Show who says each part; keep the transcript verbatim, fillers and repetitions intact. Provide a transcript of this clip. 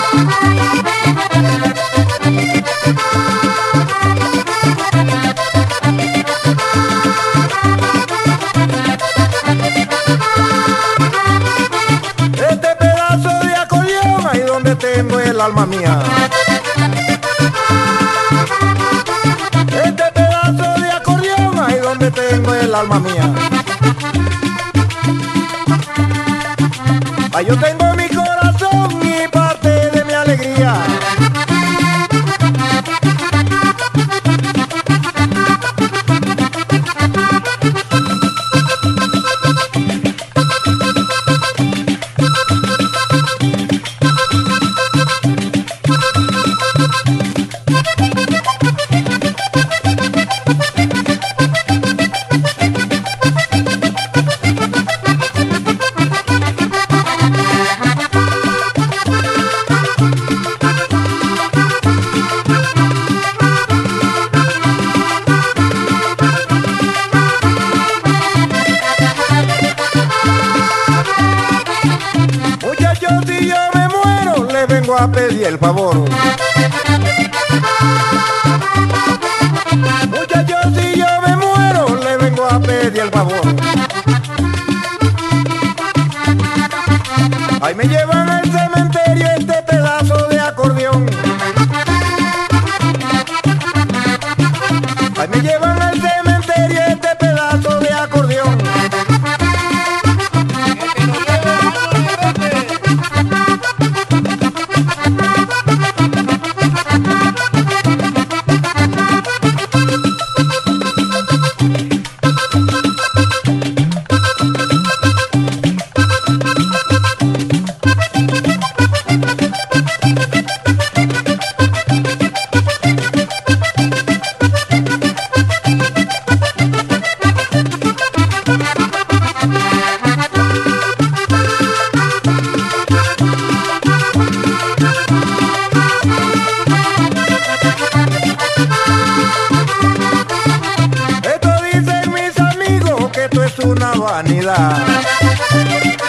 Speaker 1: Este pedazo de acordeón ahí donde tengo el alma mía. Este pedazo de acordeón ahí donde tengo el alma mía. Ahí yo tengo mi corazón y parte de mi alegría. Si yo me muero, le vengo a pedir el favor. Muchachos, si yo me muero, le vengo a pedir el favor. Ahí me llevan al cementerio este pedazo de acordeón. Ahí me llevan al cementerio este pedazo de acordeón. Esto dicen mis amigos que esto es una vanidad.